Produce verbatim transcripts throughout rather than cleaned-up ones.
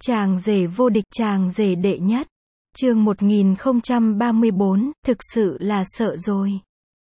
Chàng rể vô địch, chàng rể đệ nhất. Chương một nghìn không trăm ba mươi bốn, thực sự là sợ rồi.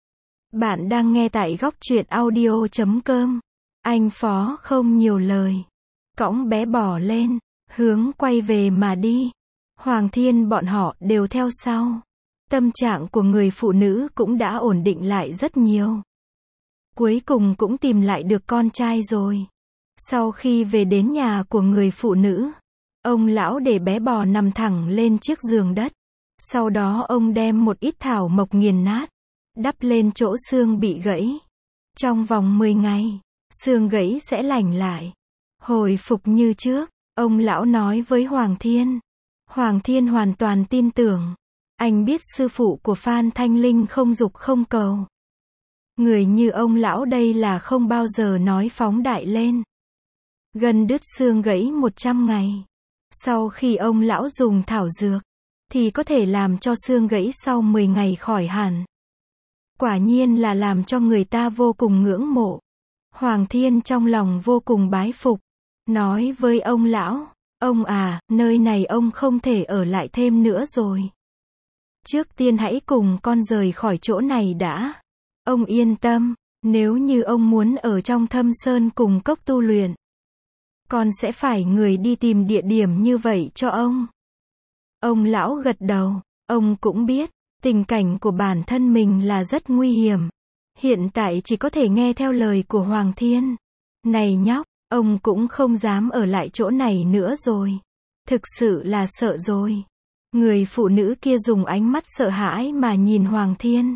Bạn đang nghe tại góc truyện audio chấm com. Anh Phó không nhiều lời. Cõng bé bò lên, hướng quay về mà đi. Hoàng Thiên bọn họ đều theo sau. Tâm trạng của người phụ nữ cũng đã ổn định lại rất nhiều. Cuối cùng cũng tìm lại được con trai rồi. Sau khi về đến nhà của người phụ nữ, ông lão để bé bò nằm thẳng lên chiếc giường đất. Sau đó ông đem một ít thảo mộc nghiền nát, đắp lên chỗ xương bị gãy. Trong vòng mười ngày, xương gãy sẽ lành lại, hồi phục như trước, ông lão nói với Hoàng Thiên. Hoàng Thiên hoàn toàn tin tưởng. Anh biết sư phụ của Phan Thanh Linh không dục không cầu. Người như ông lão đây là không bao giờ nói phóng đại lên. Gân đứt xương gãy một trăm ngày. Sau khi ông lão dùng thảo dược, thì có thể làm cho xương gãy sau mười ngày khỏi hẳn. Quả nhiên là làm cho người ta vô cùng ngưỡng mộ. Hoàng Thiên trong lòng vô cùng bái phục. Nói với ông lão, ông à, nơi này ông không thể ở lại thêm nữa rồi. Trước tiên hãy cùng con rời khỏi chỗ này đã. Ông yên tâm, nếu như ông muốn ở trong Thâm Sơn cùng cốc tu luyện, con sẽ phải người đi tìm địa điểm như vậy cho ông. Ông lão gật đầu, ông cũng biết, tình cảnh của bản thân mình là rất nguy hiểm. Hiện tại chỉ có thể nghe theo lời của Hoàng Thiên. Này nhóc, ông cũng không dám ở lại chỗ này nữa rồi. Thực sự là sợ rồi. Người phụ nữ kia dùng ánh mắt sợ hãi mà nhìn Hoàng Thiên.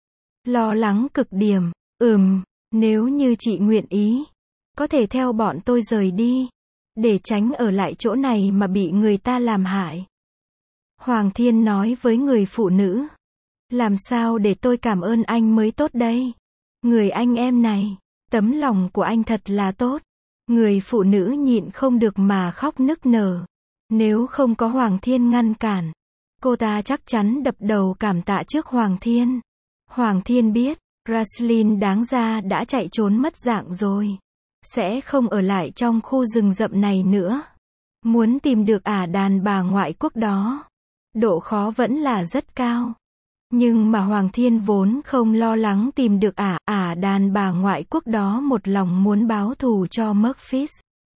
Lo lắng cực điểm, ừm, nếu như chị nguyện ý, có thể theo bọn tôi rời đi, để tránh ở lại chỗ này mà bị người ta làm hại. Hoàng Thiên nói với người phụ nữ, làm sao để tôi cảm ơn anh mới tốt đây? Người anh em này, tấm lòng của anh thật là tốt. Người phụ nữ nhịn không được mà khóc nức nở. Nếu không có Hoàng Thiên ngăn cản, cô ta chắc chắn đập đầu cảm tạ trước Hoàng Thiên. Hoàng Thiên biết, Raslin đáng ra đã chạy trốn mất dạng rồi. Sẽ không ở lại trong khu rừng rậm này nữa. Muốn tìm được ả đàn bà ngoại quốc đó, độ khó vẫn là rất cao. Nhưng mà Hoàng Thiên vốn không lo lắng tìm được ả, ả đàn bà ngoại quốc đó một lòng muốn báo thù cho Memphis.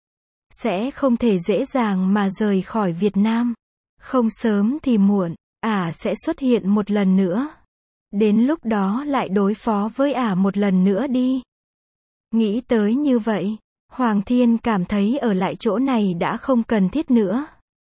Sẽ không thể dễ dàng mà rời khỏi Việt Nam. Không sớm thì muộn, ả sẽ xuất hiện một lần nữa. Đến lúc đó lại đối phó với ả một lần nữa đi. Nghĩ tới như vậy, Hoàng Thiên cảm thấy ở lại chỗ này đã không cần thiết nữa.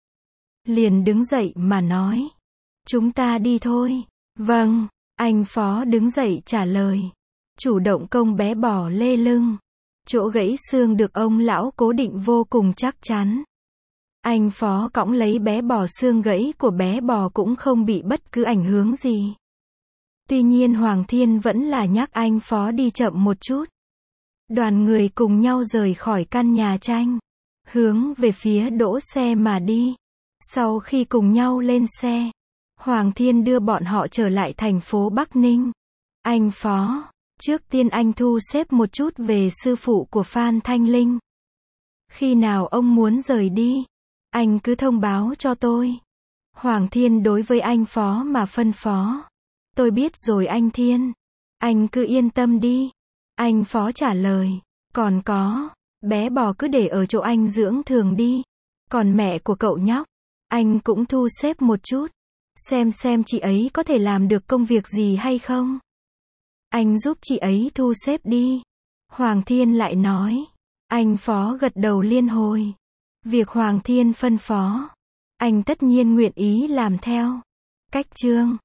Liền đứng dậy mà nói, chúng ta đi thôi. Vâng, anh Phó đứng dậy trả lời. Chủ động công bé bò lê lưng. Chỗ gãy xương được ông lão cố định vô cùng chắc chắn. Anh Phó cõng lấy bé bò, xương gãy của bé bò cũng không bị bất cứ ảnh hưởng gì. Tuy nhiên Hoàng Thiên vẫn là nhắc anh Phó đi chậm một chút. Đoàn người cùng nhau rời khỏi căn nhà tranh, hướng về phía đỗ xe mà đi. Sau khi cùng nhau lên xe, Hoàng Thiên đưa bọn họ trở lại thành phố Bắc Ninh. Anh Phó, trước tiên anh thu xếp một chút về sư phụ của Phan Thanh Linh. Khi nào ông muốn rời đi, anh cứ thông báo cho tôi. Hoàng Thiên đối với anh Phó mà phân phó. Tôi biết rồi anh Thiên. Anh cứ yên tâm đi. Anh Phó trả lời. Còn có, bé bò cứ để ở chỗ anh dưỡng thường đi. Còn mẹ của cậu nhóc, anh cũng thu xếp một chút. Xem xem chị ấy có thể làm được công việc gì hay không. Anh giúp chị ấy thu xếp đi. Hoàng Thiên lại nói. Anh Phó gật đầu liên hồi. Việc Hoàng Thiên phân phó, anh tất nhiên nguyện ý làm theo. Cách chương